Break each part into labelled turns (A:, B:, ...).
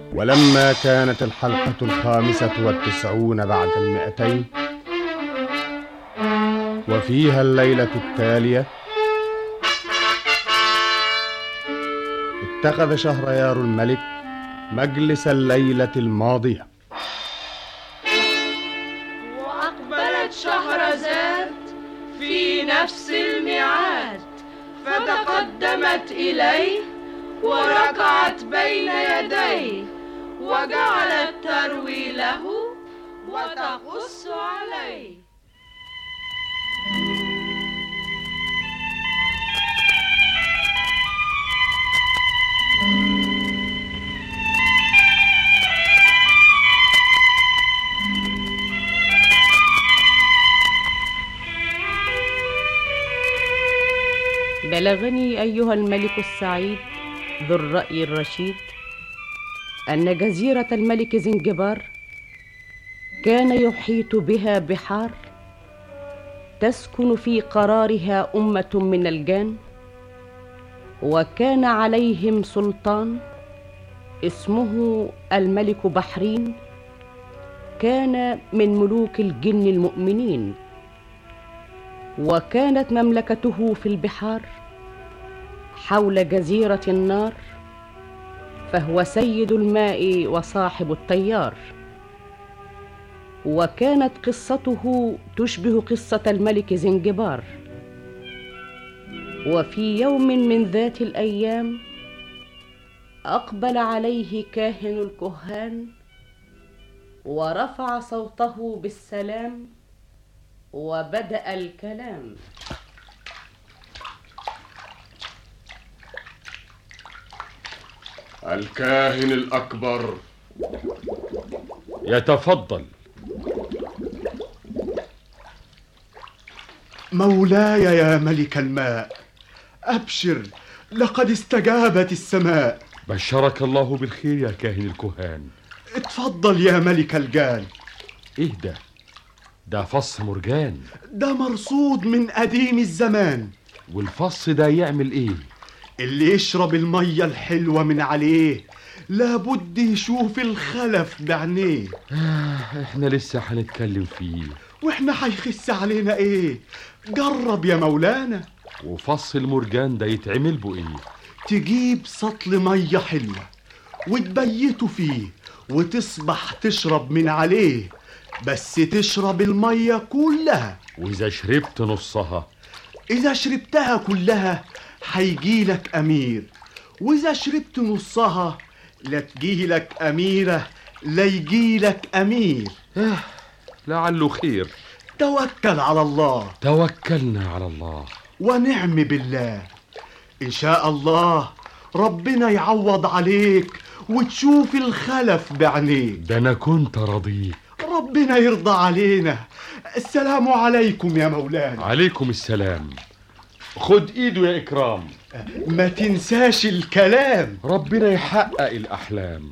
A: ولما كانت الحلقة 95 بعد 200 وفيها الليلة التالية، اتخذ شهريار الملك مجلس الليلة الماضية.
B: وأقبلت شهرزاد في نفس الميعاد، فتقدمت إليه وركعت بين يديه، وجعلت تروي له وتقص عليه.
C: بلغني أيها الملك السعيد ذو الرأي الرشيد أن جزيرة الملك زنجبار كان يحيط بها بحار، تسكن في قرارها أمة من الجان، وكان عليهم سلطان اسمه الملك بحرين، كان من ملوك الجن المؤمنين، وكانت مملكته في البحار حول جزيرة النار، فهو سيد الماء وصاحب التيار. وكانت قصته تشبه قصة الملك زنجبار. وفي يوم من ذات الأيام أقبل عليه كاهن الكهان ورفع صوته بالسلام وبدأ الكلام.
A: الكاهن الأكبر
D: يتفضل.
E: مولاي يا ملك الماء، أبشر، لقد استجابت السماء.
D: بشرك الله بالخير يا كاهن الكهان.
E: اتفضل يا ملك الجان.
D: ايه ده فص مرجان.
E: ده مرصود من قديم الزمان.
D: والفص ده يعمل ايه؟
E: اللي يشرب المية الحلوة من عليه لابد يشوف الخلف بعينيه.
D: احنا لسه هنتكلم فيه،
E: واحنا هيخس علينا ايه؟ جرب يا مولانا.
D: وفص المرجان ده يتعمل بو ايه؟
E: تجيب سطل مية حلوة وتبيته فيه وتصبح تشرب من عليه، بس تشرب المية كلها.
D: وإذا شربت نصها؟
E: إذا شربتها كلها هيجيلك أمير، وإذا شربت نصها لا تجيلك أميرة لا يجيلك أمير.
D: لعله خير.
E: توكل على الله.
D: توكلنا على الله
E: ونعم بالله. إن شاء الله ربنا يعوض عليك وتشوف الخلف بعينيك.
D: ده أنا كنت رضيك.
E: ربنا يرضى علينا. السلام عليكم يا مولانا.
D: عليكم السلام. خد ايده يا إكرام.
E: ما تنساش الكلام.
D: ربنا يحقق الأحلام.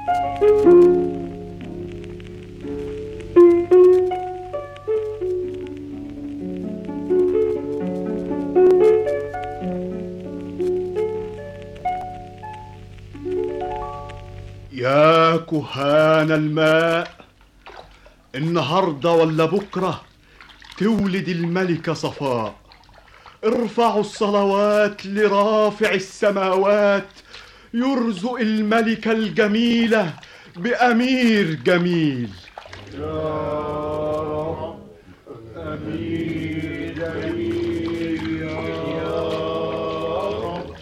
E: يا كهان الماء، النهاردة ولا بكرة تولد الملكة صفاء. ارفعوا الصلوات لرافع السماوات، يرزق الملكة الجميلة بأمير جميل. يا رب أمير جميل يا رب.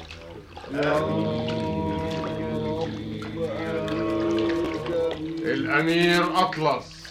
A: الأمير أطلس.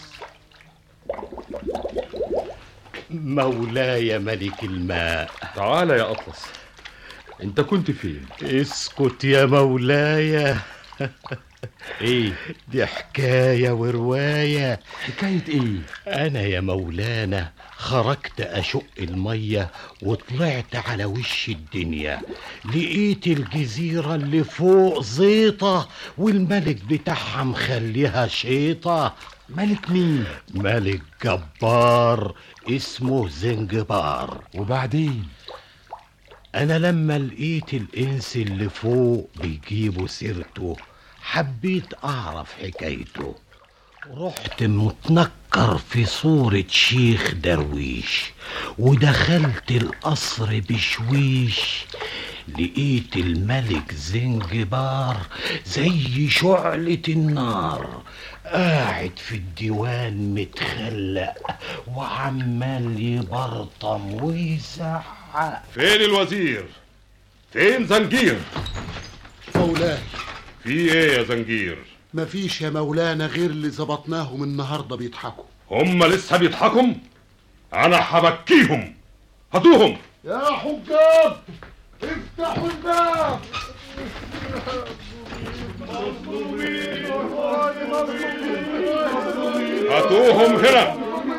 F: مولاي ملك الماء.
D: تعال يا أطلس، انت كنت فين؟
F: اسكت يا مولاي.
D: ايه
F: دي حكاية ورواية.
D: حكاية ايه؟
F: انا يا مولانا خرجت اشق المية وطلعت على وش الدنيا، لقيت الجزيرة اللي فوق زيطة والملك بتاعها مخليها شيطة.
D: ملك مين؟
F: ملك جبار اسمه زنجبار.
D: وبعدين؟
F: انا لما لقيت الانس اللي فوق بيجيبوا سيرته حبيت أعرف حكايته. رحت متنكر في صورة شيخ درويش ودخلت القصر بشويش. لقيت الملك زنجبار زي شعلة النار قاعد في الديوان متخلق وعمال يبرطم ويزعق.
D: فين الوزير؟ فين زنجير؟
G: مولاي
D: في ايه يا زنجير؟
G: مفيش يا مولانا غير اللي ظبطناهم النهارده بيضحكوا.
D: هم لسه بيضحكوا؟ انا هبكيهم. هاتوهم
G: يا حجاب افتحوا الباب.
D: هاتوهم هنا.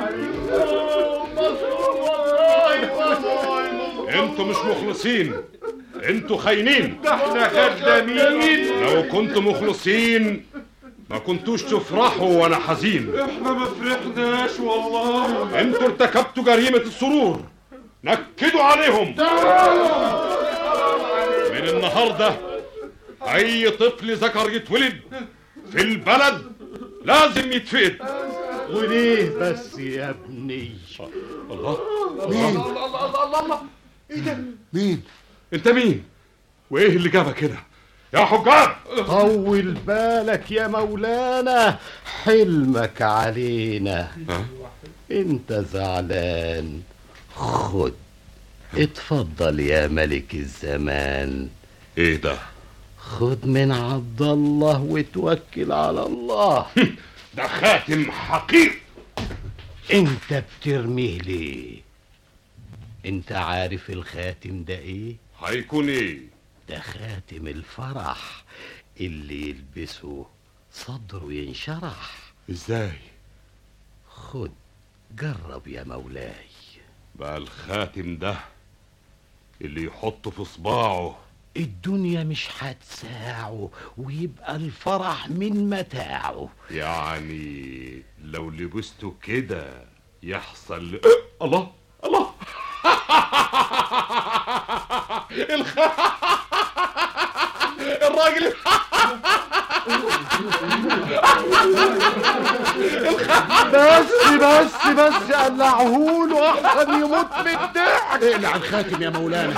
D: انتوا مش مخلصين، انتوا خاينين.
E: احنا خدامين.
D: لو كنتوا مخلصين ما كنتوش تفرحوا وانا حزين.
E: احنا ما فرحناش والله.
D: انتوا ارتكبتوا جريمة السرور، نكدوا عليهم. من النهاردة اي طفل ذكر يتولد في البلد لازم يتفقد.
F: وليه بس يا ابني؟
D: الله.
G: مين؟
E: الله. ايه ده؟
G: مين؟
D: انت مين؟ وايه اللي جابك هنا يا حجاب؟
F: طول بالك يا مولانا، حلمك علينا. انت زعلان؟ خد اتفضل يا ملك الزمان.
D: ايه ده؟
F: خد من عبد الله وتوكل على الله.
D: ده خاتم حقيقي.
F: انت بترميه ليه؟ انت عارف الخاتم ده ايه؟
D: هيكون ايه؟
F: ده خاتم الفرح اللي يلبسه صدره ينشرح.
D: ازاي؟
F: خد جرب يا مولاي.
D: بقى الخاتم ده اللي يحطه في صباعه
F: الدنيا مش هتساعه ويبقى الفرح من متاعه.
D: يعني لو لبسته كده يحصل الله الله. الراجل
F: بس قلعهوله احسن يموت من الضحك.
G: اقلع الخاتم يا مولانا.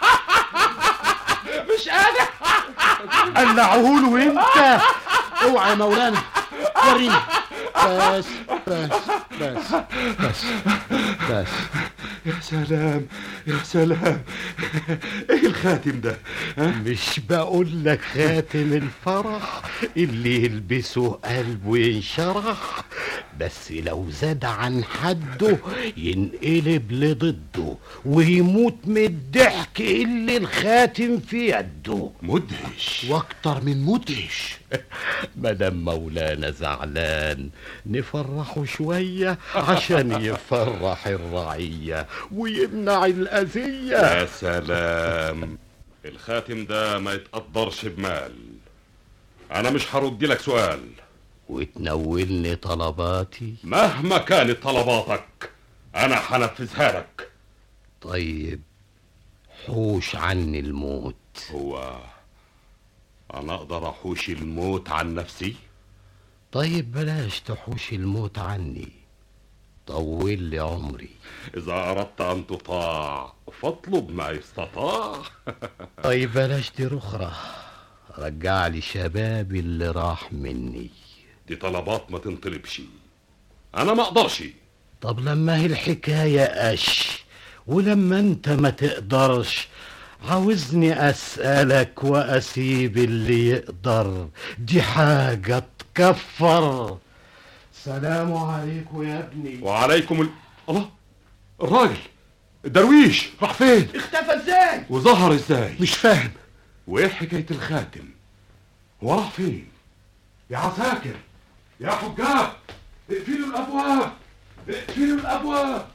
D: مش قادر.
F: قلعهوله انت.
G: اوعى يا مولانا وريني. بس بس بس بس بس.
D: يا سلام يا سلام. ايه الخاتم ده؟
F: مش بقول لك خاتم الفرح اللي يلبسه قلبه ينشرح، بس لو زاد عن حده ينقلب لضده ويموت من الضحك اللي الخاتم في يده.
D: مدهش.
G: واكتر من مدهش.
F: مدام مولانا زعلان نفرحه شوية عشان يفرح الرعية ويمنع الأذية.
D: يا سلام. الخاتم ده ما يتقدرش بمال. انا مش هرد لك سؤال
F: وتنولني طلباتي.
D: مهما كانت طلباتك انا هنفذها لك.
F: طيب حوش عني الموت.
D: هو انا اقدر احوش الموت عن نفسي؟
F: طيب بلاش تحوش الموت عني، طول لي عمري.
D: اذا اردت ان تطاع فاطلب ما يستطاع.
F: طيب بلاش دي رخرة، رجع لي شبابي اللي راح مني.
D: دي طلبات ما تنطلبش، انا ما اقدرش.
F: طب لما هي الحكاية قش ولما انت ما تقدرش عاوزني اسألك واسيب اللي يقدر، دي حاجة تكفر. سلام عليكم يا ابني.
D: وعليكم الله. الراجل الدرويش راح فين؟
E: اختفى ازاي؟
D: وظهر ازاي؟
G: مش فاهم.
D: وايه حكاية الخاتم؟ هو راح فين؟ يا عساكر يا حجاب اقفلوا الابواب، اقفلوا الابواب.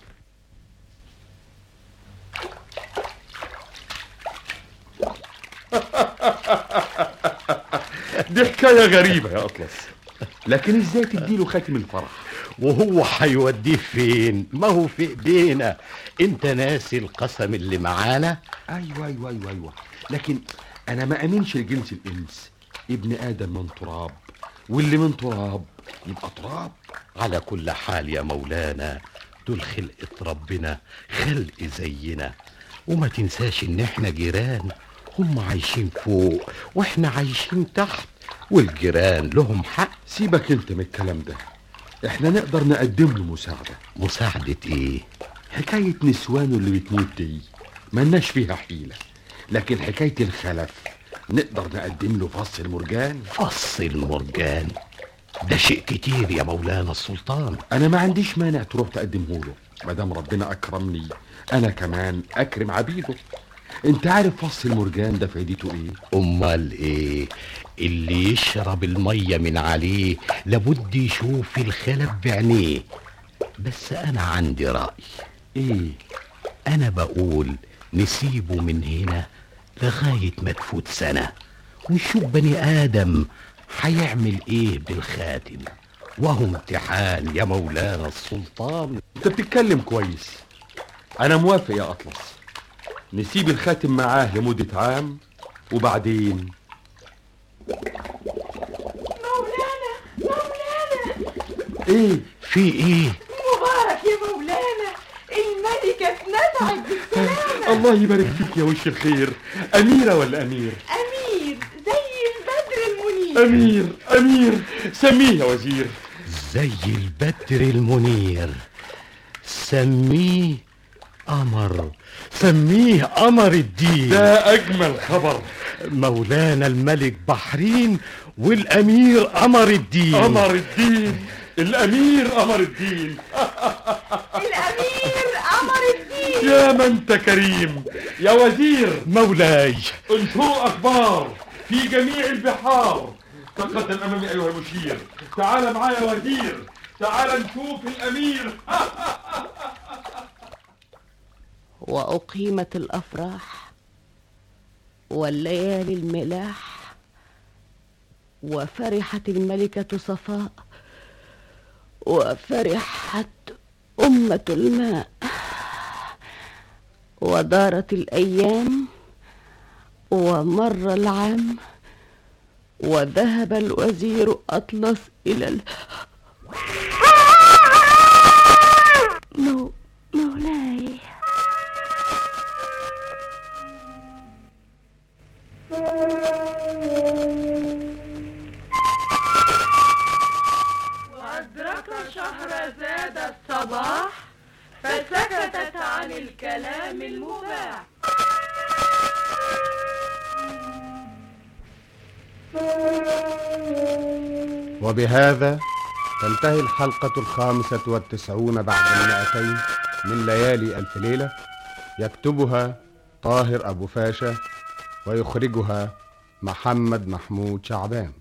D: دي حكاية غريبة يا أطلس، لكن ازاي تديله خاتم الفرح؟
F: وهو هيوديه فين؟ ما هو في ايدينا. انت ناسي القسم اللي معانا؟
H: ايوه لكن انا ما امنش لجنس الانس. ابن آدم من تراب، واللي من تراب يبقى تراب.
F: على كل حال يا مولانا، دول خلقة ربنا، خلق زينا. وما تنساش ان احنا جيران، هم عايشين فوق واحنا عايشين تحت، والجيران لهم حق.
H: سيبك انت من الكلام ده، احنا نقدر نقدم له مساعدة.
F: مساعدة ايه؟
H: حكاية نسوانه اللي بتموت دي ملناش فيها حيلة، لكن حكاية الخلف نقدر نقدم له فص المرجان.
F: فص المرجان ده شيء كتير يا مولانا السلطان.
H: انا ما عنديش مانع تروح تقدمه له، مادام ربنا اكرمني انا كمان اكرم عبيده. انت عارف فص المرجان ده فايدته ايه؟
F: امال ايه؟ اللي يشرب المية من عليه لابد يشوف الخلف بعينيه. بس انا عندي رأي.
H: ايه؟
F: انا بقول نسيبه من هنا لغاية ما تفوت سنة، ونشوف بني ادم هيعمل ايه بالخاتم، وهو امتحان يا مولانا السلطان.
H: انت بتتكلم كويس، انا موافق يا اطلس. نسيب الخاتم معاه لمدة عام، وبعدين
B: مولانا
H: ايه؟
F: في ايه؟
B: مبارك يا مولانا، الملكة اتنفعت بالسلامة.
H: الله يبارك فيك يا وش الخير. اميرة ولا امير؟
B: أمير زي البدر المنير.
H: امير سميه يا وزير.
F: زي البدر المنير، سميه قمر، سميه قمر الدين.
H: ده اجمل خبر.
F: مولانا الملك بحرين والامير قمر الدين.
H: قمر الدين، الامير قمر الدين.
B: الأمير قمر الدين.
H: يا ما انت كريم يا وزير.
F: مولاي،
H: انشروا اخبار في جميع البحار. تقدم امامي ايها المشير. تعال معايا يا وزير، تعال نشوف الامير.
C: وأقيمت الأفراح والليالي الملاح، وفرحت الملكة صفاء، وفرحت أمة الماء، ودارت الأيام ومر العام، وذهب الوزير أطلس إلى مولاي.
B: وأدرك شهرزاد الصباح فسكتت عن الكلام المباح.
A: وبهذا تنتهي الحلقة 95 بعد 200 من ليالي ألف ليلة. يكتبها طاهر أبو فاشا، ويخرجها محمد محمود شعبان.